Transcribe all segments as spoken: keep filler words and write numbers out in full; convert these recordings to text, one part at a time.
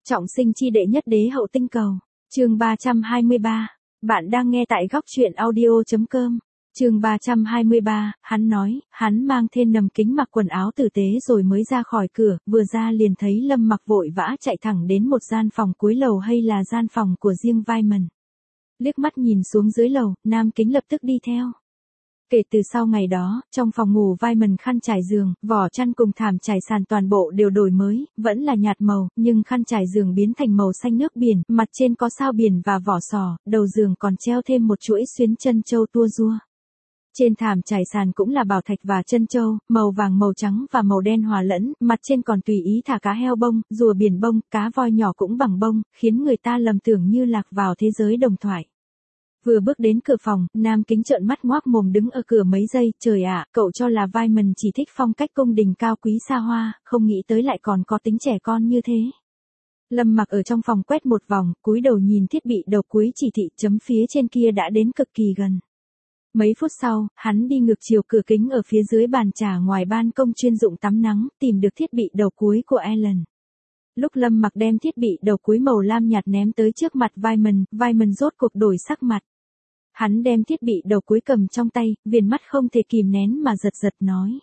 Trọng sinh chi đệ nhất đế hậu tinh cầu. Chương ba trăm hai mươi ba. Bạn đang nghe tại góc truyện audio chấm com. Chương ba trăm hai mươi ba, hắn nói, hắn mang thêm nầm kính mặc quần áo tử tế rồi mới ra khỏi cửa, vừa ra liền thấy Lâm Mặc vội vã chạy thẳng đến một gian phòng cuối lầu hay là gian phòng của riêng Vyman. Liếc mắt nhìn xuống dưới lầu, nam kính lập tức đi theo. Kể từ sau ngày đó, trong phòng ngủ Vyman khăn trải giường, vỏ chăn cùng thảm trải sàn toàn bộ đều đổi mới, vẫn là nhạt màu, nhưng khăn trải giường biến thành màu xanh nước biển, mặt trên có sao biển và vỏ sò, đầu giường còn treo thêm một chuỗi xuyến chân châu tua rua. Trên thảm trải sàn cũng là bảo thạch và chân châu, màu vàng màu trắng và màu đen hòa lẫn, mặt trên còn tùy ý thả cá heo bông, rùa biển bông, cá voi nhỏ cũng bằng bông, khiến người ta lầm tưởng như lạc vào thế giới đồng thoại. Vừa bước đến cửa phòng, nam kính trợn mắt ngoác mồm đứng ở cửa mấy giây, trời ạ, cậu cho là Vyman chỉ thích phong cách cung đình cao quý xa hoa, không nghĩ tới lại còn có tính trẻ con như thế. Lâm Mặc ở trong phòng quét một vòng, cúi đầu nhìn thiết bị đầu cuối chỉ thị chấm phía trên kia đã đến cực kỳ gần. Mấy phút sau, hắn đi ngược chiều cửa kính ở phía dưới bàn trà ngoài ban công chuyên dụng tắm nắng, tìm được thiết bị đầu cuối của Ellen. Lúc Lâm Mặc đem thiết bị đầu cuối màu lam nhạt ném tới trước mặt Vyman, Vyman rốt cuộc đổi sắc mặt. Hắn đem thiết bị đầu cuối cầm trong tay, viền mắt không thể kìm nén mà giật giật nói.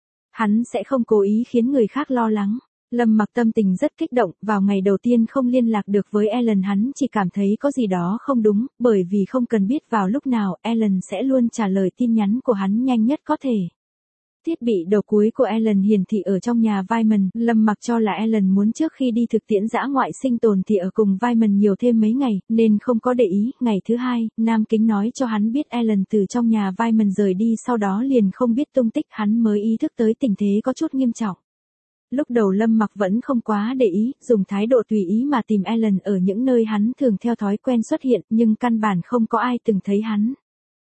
Hắn sẽ không cố ý khiến người khác lo lắng. Lâm Mặc tâm tình rất kích động, vào ngày đầu tiên không liên lạc được với Ellen hắn chỉ cảm thấy có gì đó không đúng, bởi vì không cần biết vào lúc nào Ellen sẽ luôn trả lời tin nhắn của hắn nhanh nhất có thể. Thiết bị đầu cuối của Ellen hiển thị ở trong nhà Vyman, Lâm Mặc cho là Ellen muốn trước khi đi thực tiễn dã ngoại sinh tồn thì ở cùng Vyman nhiều thêm mấy ngày, nên không có để ý. Ngày thứ hai, nam kính nói cho hắn biết Ellen từ trong nhà Vyman rời đi, sau đó liền không biết tung tích, hắn mới ý thức tới tình thế có chút nghiêm trọng. Lúc đầu Lâm Mặc vẫn không quá để ý, dùng thái độ tùy ý mà tìm Ellen ở những nơi hắn thường theo thói quen xuất hiện, nhưng căn bản không có ai từng thấy hắn.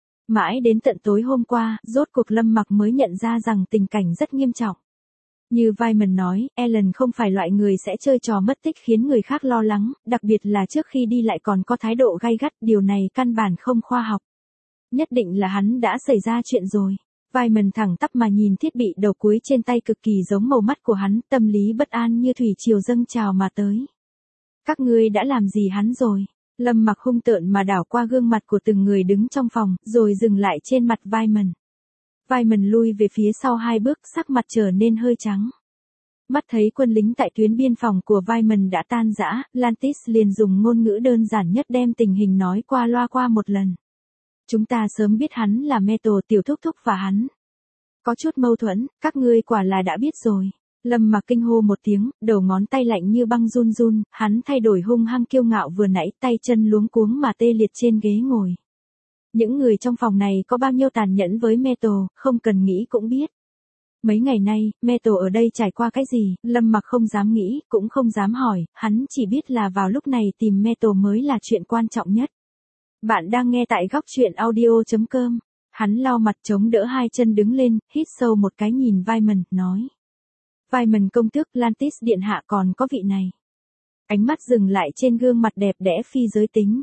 Mãi đến tận tối hôm qua, rốt cuộc Lâm Mặc mới nhận ra rằng tình cảnh rất nghiêm trọng. Như Vyman nói, Ellen không phải loại người sẽ chơi trò mất tích khiến người khác lo lắng, đặc biệt là trước khi đi lại còn có thái độ gay gắt, điều này căn bản không khoa học. Nhất định là hắn đã xảy ra chuyện rồi. Vyman thẳng tắp mà nhìn thiết bị đầu cuối trên tay cực kỳ giống màu mắt của hắn, tâm lý bất an như thủy triều dâng trào mà tới. Các ngươi đã làm gì hắn rồi? Lâm Mặc hung tợn mà đảo qua gương mặt của từng người đứng trong phòng, rồi dừng lại trên mặt Vyman. Vyman lui về phía sau hai bước, sắc mặt trở nên hơi trắng. Mắt thấy quân lính tại tuyến biên phòng của Vyman đã tan rã, Lantis liền dùng ngôn ngữ đơn giản nhất đem tình hình nói qua loa qua một lần. Chúng ta sớm biết hắn là Metal tiểu thúc thúc và hắn. Có chút mâu thuẫn, các ngươi quả là đã biết rồi. Lâm Mặc kinh hô một tiếng, đầu ngón tay lạnh như băng run run, hắn thay đổi hung hăng kiêu ngạo vừa nãy, tay chân luống cuống mà tê liệt trên ghế ngồi. Những người trong phòng này có bao nhiêu tàn nhẫn với Metal, không cần nghĩ cũng biết. Mấy ngày nay, Metal ở đây trải qua cái gì, Lâm Mặc không dám nghĩ, cũng không dám hỏi, hắn chỉ biết là vào lúc này tìm Metal mới là chuyện quan trọng nhất. Bạn đang nghe tại góc truyện audio chấm com. Hắn lau mặt chống đỡ hai chân đứng lên, hít sâu một cái nhìn Vyman, nói. Vyman công tước, Lantis điện hạ còn có vị này. Ánh mắt dừng lại trên gương mặt đẹp đẽ phi giới tính.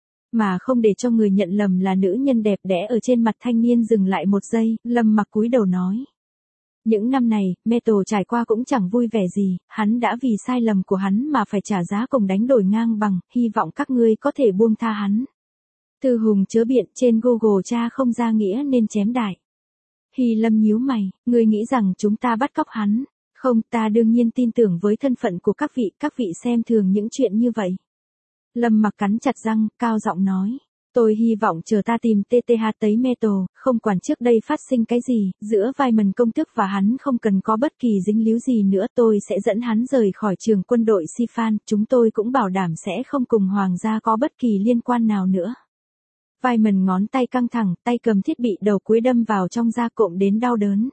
Mà không để cho người nhận lầm là nữ nhân đẹp đẽ ở trên mặt thanh niên dừng lại một giây, Lâm Mặc cúi đầu nói. Những năm này, Metal trải qua cũng chẳng vui vẻ gì, hắn đã vì sai lầm của hắn mà phải trả giá cùng đánh đổi ngang bằng, hy vọng các ngươi có thể buông tha hắn. Thư Hùng chớ biện, trên Google tra không ra nghĩa nên chém đại. Hy Lâm nhíu mày, ngươi nghĩ rằng chúng ta bắt cóc hắn? Không, ta đương nhiên tin tưởng với thân phận của các vị, các vị xem thường những chuyện như vậy. Lâm Mặc cắn chặt răng, cao giọng nói. Tôi hy vọng chờ ta tìm tê tê hát tới Metal, không quản trước đây phát sinh cái gì, giữa Vyman công tước và hắn không cần có bất kỳ dính líu gì nữa, tôi sẽ dẫn hắn rời khỏi trường quân đội Sifan, chúng tôi cũng bảo đảm sẽ không cùng hoàng gia có bất kỳ liên quan nào nữa. Vyman ngón tay căng thẳng, tay cầm thiết bị đầu cuối đâm vào trong da cộm đến đau đớn.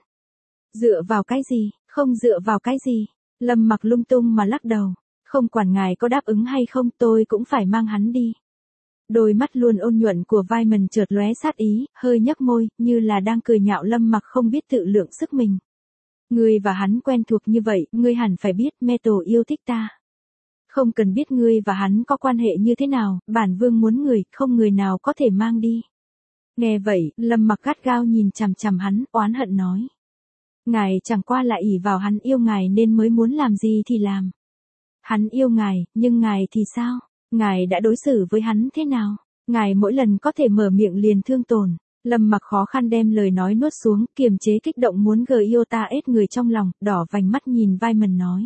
Dựa vào cái gì, không dựa vào cái gì, Lâm Mặc lung tung mà lắc đầu, không quản ngài có đáp ứng hay không tôi cũng phải mang hắn đi. Đôi mắt luôn ôn nhuận của Vyman chợt lóe sát ý, hơi nhếch môi, như là đang cười nhạo Lâm Mặc không biết tự lượng sức mình. Ngươi và hắn quen thuộc như vậy, ngươi hẳn phải biết Metal yêu thích ta. Không cần biết ngươi và hắn có quan hệ như thế nào, bản vương muốn người, không người nào có thể mang đi. Nghe vậy, Lâm Mặc gắt gao nhìn chằm chằm hắn, oán hận nói. Ngài chẳng qua là ỷ vào hắn yêu ngài nên mới muốn làm gì thì làm. Hắn yêu ngài, nhưng ngài thì sao? Ngài đã đối xử với hắn thế nào? Ngài mỗi lần có thể mở miệng liền thương tổn. Lâm Mặc khó khăn đem lời nói nuốt xuống, kiềm chế kích động muốn gờ yêu ta ết người trong lòng, đỏ vành mắt nhìn Vyman nói.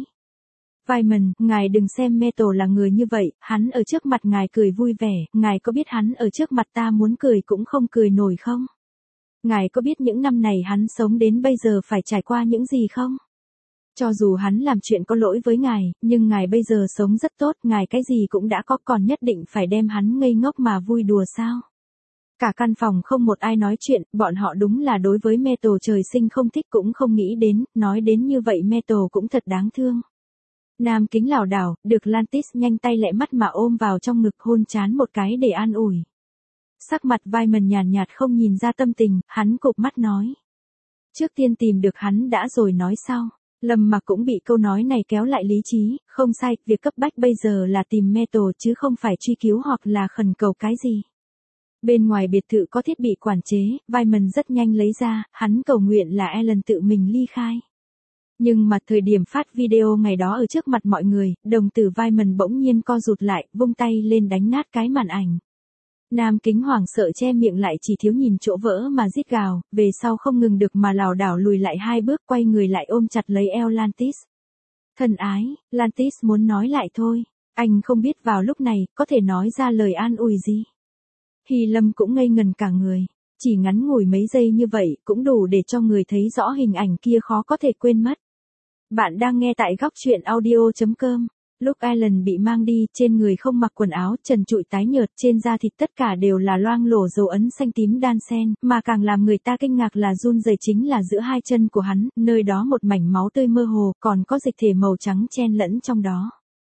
Vyman, ngài đừng xem Metal là người như vậy, hắn ở trước mặt ngài cười vui vẻ, ngài có biết hắn ở trước mặt ta muốn cười cũng không cười nổi không? Ngài có biết những năm này hắn sống đến bây giờ phải trải qua những gì không? Cho dù hắn làm chuyện có lỗi với ngài, nhưng ngài bây giờ sống rất tốt, ngài cái gì cũng đã có, còn nhất định phải đem hắn ngây ngốc mà vui đùa sao? Cả căn phòng không một ai nói chuyện, bọn họ đúng là đối với Metal trời sinh không thích cũng không nghĩ đến, nói đến như vậy Metal cũng thật đáng thương. Nam Kính lảo đảo, được Lantis nhanh tay lẹ mắt mà ôm vào trong ngực hôn chán một cái để an ủi. Sắc mặt Vyman nhàn nhạt không nhìn ra tâm tình, hắn cụp mắt nói. Trước tiên tìm được hắn đã rồi nói sau. Lâm Mặc cũng bị câu nói này kéo lại lý trí, không sai, việc cấp bách bây giờ là tìm Metal chứ không phải truy cứu hoặc là khẩn cầu cái gì. Bên ngoài biệt thự có thiết bị quản chế, Vyman rất nhanh lấy ra, hắn cầu nguyện là Ellen tự mình ly khai. Nhưng mà thời điểm phát video ngày đó ở trước mặt mọi người, đồng tử Vyman bỗng nhiên co rụt lại, vung tay lên đánh nát cái màn ảnh. Nam Kính hoảng sợ che miệng lại chỉ thiếu nhìn chỗ vỡ mà rít gào, về sau không ngừng được mà lảo đảo lùi lại hai bước quay người lại ôm chặt lấy eo Lantis. Thân ái, Lantis muốn nói lại thôi, anh không biết vào lúc này, có thể nói ra lời an ủi gì. Hy Lâm cũng ngây ngần cả người, chỉ ngắn ngủi mấy giây như vậy cũng đủ để cho người thấy rõ hình ảnh kia khó có thể quên mất. Bạn đang nghe tại góc truyện audio chấm com. Lúc Ellen bị mang đi, trên người không mặc quần áo, trần trụi tái nhợt, trên da thịt tất cả đều là loang lổ dấu ấn xanh tím đan xen, mà càng làm người ta kinh ngạc là run rẩy chính là giữa hai chân của hắn, nơi đó một mảnh máu tươi mơ hồ, còn có dịch thể màu trắng chen lẫn trong đó.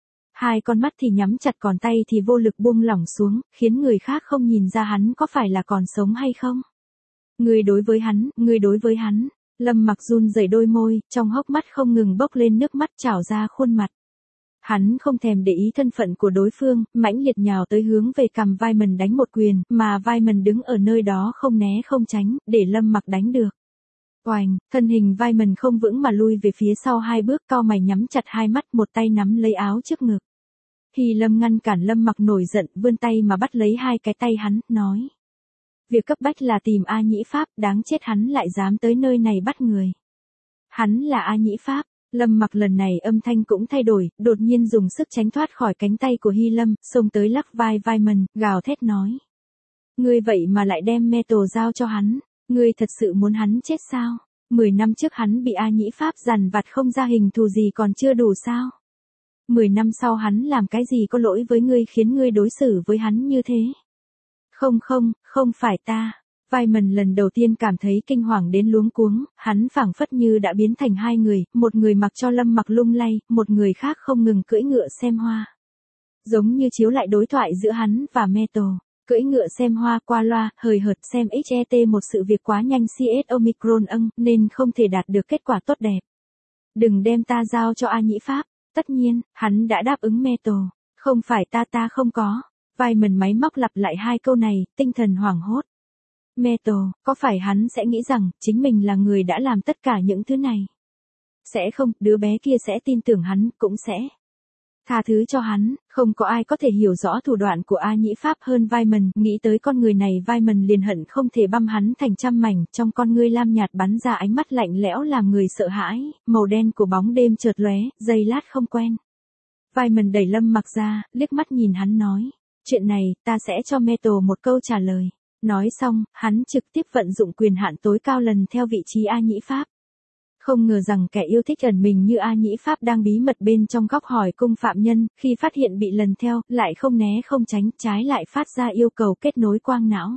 Hai con mắt thì nhắm chặt còn tay thì vô lực buông lỏng xuống, khiến người khác không nhìn ra hắn có phải là còn sống hay không. Người đối với hắn, người đối với hắn. Lâm Mặc run rẩy đôi môi, trong hốc mắt không ngừng bốc lên nước mắt trào ra khuôn mặt. Hắn không thèm để ý thân phận của đối phương, mãnh liệt nhào tới hướng về cằm Vyman đánh một quyền, mà Vyman đứng ở nơi đó không né không tránh, để Lâm Mặc đánh được. Oành, thân hình Vyman không vững mà lui về phía sau hai bước, cau mày nhắm chặt hai mắt, một tay nắm lấy áo trước ngực. Hy Lâm ngăn cản Lâm Mặc nổi giận, vươn tay mà bắt lấy hai cái tay hắn, nói. Việc cấp bách là tìm A Nhĩ Pháp, đáng chết hắn lại dám tới nơi này bắt người. Hắn là A Nhĩ Pháp. Lâm Mặc lần này âm thanh cũng thay đổi, đột nhiên dùng sức tránh thoát khỏi cánh tay của Hy Lâm, xông tới lắc vai Vyman, gào thét nói. Ngươi vậy mà lại đem Metal giao cho hắn, ngươi thật sự muốn hắn chết sao? Mười năm trước hắn bị A Nhĩ Pháp dằn vặt không ra hình thù gì còn chưa đủ sao? Mười năm sau hắn làm cái gì có lỗi với ngươi khiến ngươi đối xử với hắn như thế? Không không, không phải ta. Vyman lần đầu tiên cảm thấy kinh hoàng đến luống cuống, hắn phảng phất như đã biến thành hai người, một người mặc cho Lâm Mặc lung lay, một người khác không ngừng cưỡi ngựa xem hoa. Giống như chiếu lại đối thoại giữa hắn và Metal, cưỡi ngựa xem hoa qua loa, hời hợt xem hát tê một sự việc quá nhanh xê ét Omicron âng, nên không thể đạt được kết quả tốt đẹp. Đừng đem ta giao cho A Nhĩ Pháp, tất nhiên, hắn đã đáp ứng Metal, không phải ta ta không có. Vyman máy móc lặp lại hai câu này, tinh thần hoảng hốt. Metal, có phải hắn sẽ nghĩ rằng, chính mình là người đã làm tất cả những thứ này? Sẽ không, đứa bé kia sẽ tin tưởng hắn, cũng sẽ tha thứ cho hắn, không có ai có thể hiểu rõ thủ đoạn của A Nhĩ Pháp hơn Vyman, nghĩ tới con người này Vyman liền hận không thể băm hắn thành trăm mảnh, trong con ngươi lam nhạt bắn ra ánh mắt lạnh lẽo làm người sợ hãi, màu đen của bóng đêm chợt lóe, giây lát không quen. Vyman đẩy Lâm Mặc ra, liếc mắt nhìn hắn nói, chuyện này, ta sẽ cho Metal một câu trả lời. Nói xong, hắn trực tiếp vận dụng quyền hạn tối cao lần theo vị trí A Nhĩ Pháp. Không ngờ rằng kẻ yêu thích ẩn mình như A Nhĩ Pháp đang bí mật bên trong góc hỏi cung phạm nhân, khi phát hiện bị lần theo, lại không né không tránh, trái lại phát ra yêu cầu kết nối quang não.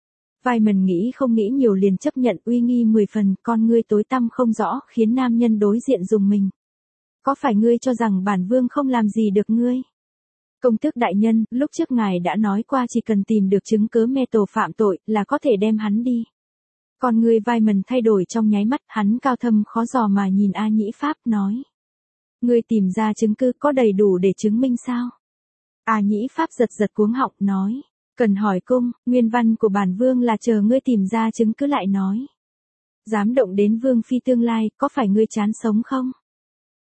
Vyman nghĩ không nghĩ nhiều liền chấp nhận, uy nghi mười phần, con ngươi tối tăm không rõ, khiến nam nhân đối diện dùng mình. Có phải ngươi cho rằng bản vương không làm gì được ngươi? Công tước đại nhân, lúc trước ngài đã nói qua chỉ cần tìm được chứng cứ Metal phạm tội, là có thể đem hắn đi. Con người Vyman thay đổi trong nháy mắt, hắn cao thâm khó dò mà nhìn A Nhĩ Pháp, nói. Ngươi tìm ra chứng cứ có đầy đủ để chứng minh sao? A Nhĩ Pháp giật giật cuống họng, nói. Cần hỏi cung, nguyên văn của bản vương là chờ ngươi tìm ra chứng cứ lại nói. Dám động đến vương phi tương lai, có phải ngươi chán sống không?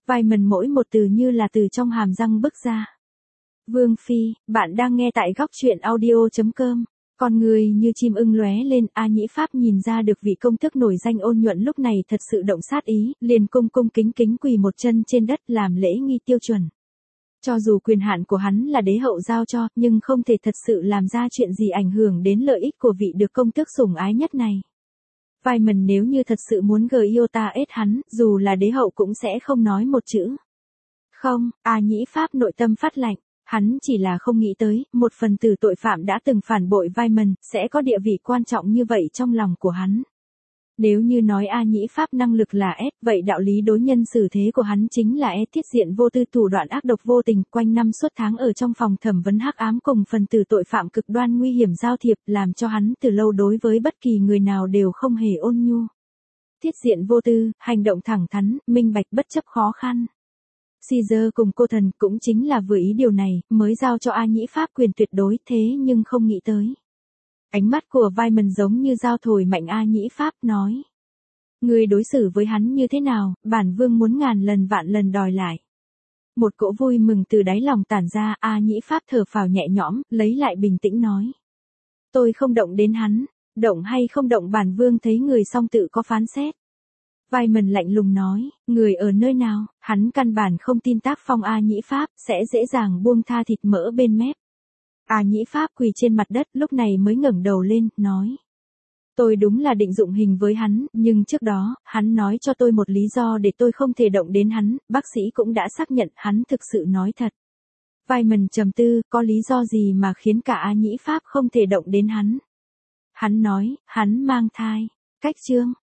Vitamin mỗi một từ như là từ trong hàm răng bứt ra. Vương Phi, bạn đang nghe tại góc truyện audio.com. Con người như chim ưng lóe lên, A Nhĩ Pháp nhìn ra được vị công tước nổi danh ôn nhuận lúc này thật sự động sát ý, liền cung cung kính kính quỳ một chân trên đất làm lễ nghi tiêu chuẩn. Cho dù quyền hạn của hắn là đế hậu giao cho, nhưng không thể thật sự làm ra chuyện gì ảnh hưởng đến lợi ích của vị được công tước sủng ái nhất này. Vitamin nếu như thật sự muốn gờ yêu ta ết hắn, dù là đế hậu cũng sẽ không nói một chữ. Không, A Nhĩ Pháp nội tâm phát lạnh. Hắn chỉ là không nghĩ tới, một phần tử tội phạm đã từng phản bội Vitamin, sẽ có địa vị quan trọng như vậy trong lòng của hắn. Nếu như nói A Nhĩ Pháp năng lực là S, vậy đạo lý đối nhân xử thế của hắn chính là S, tiết diện vô tư, thủ đoạn ác độc vô tình, quanh năm suốt tháng ở trong phòng thẩm vấn hắc ám cùng phần tử tội phạm cực đoan nguy hiểm giao thiệp, làm cho hắn từ lâu đối với bất kỳ người nào đều không hề ôn nhu. Tiết diện vô tư, hành động thẳng thắn, minh bạch bất chấp khó khăn. Caesar cùng cô thần cũng chính là vừa ý điều này, mới giao cho A Nhĩ Pháp quyền tuyệt đối, thế nhưng không nghĩ tới. Ánh mắt của Vitamin giống như dao thổi mạnh A Nhĩ Pháp, nói. Người đối xử với hắn như thế nào, bản vương muốn ngàn lần vạn lần đòi lại. Một cỗ vui mừng từ đáy lòng tản ra, A Nhĩ Pháp thở phào nhẹ nhõm, lấy lại bình tĩnh nói. Tôi không động đến hắn, động hay không động bản vương thấy người song tự có phán xét. Vitamin lạnh lùng nói, người ở nơi nào, hắn căn bản không tin tác phong A Nhĩ Pháp, sẽ dễ dàng buông tha thịt mỡ bên mép. A Nhĩ Pháp quỳ trên mặt đất, lúc này mới ngẩng đầu lên, nói. Tôi đúng là định dụng hình với hắn, nhưng trước đó, hắn nói cho tôi một lý do để tôi không thể động đến hắn, bác sĩ cũng đã xác nhận hắn thực sự nói thật. Vitamin trầm tư, có lý do gì mà khiến cả A Nhĩ Pháp không thể động đến hắn? Hắn nói, hắn mang thai. Cách chương.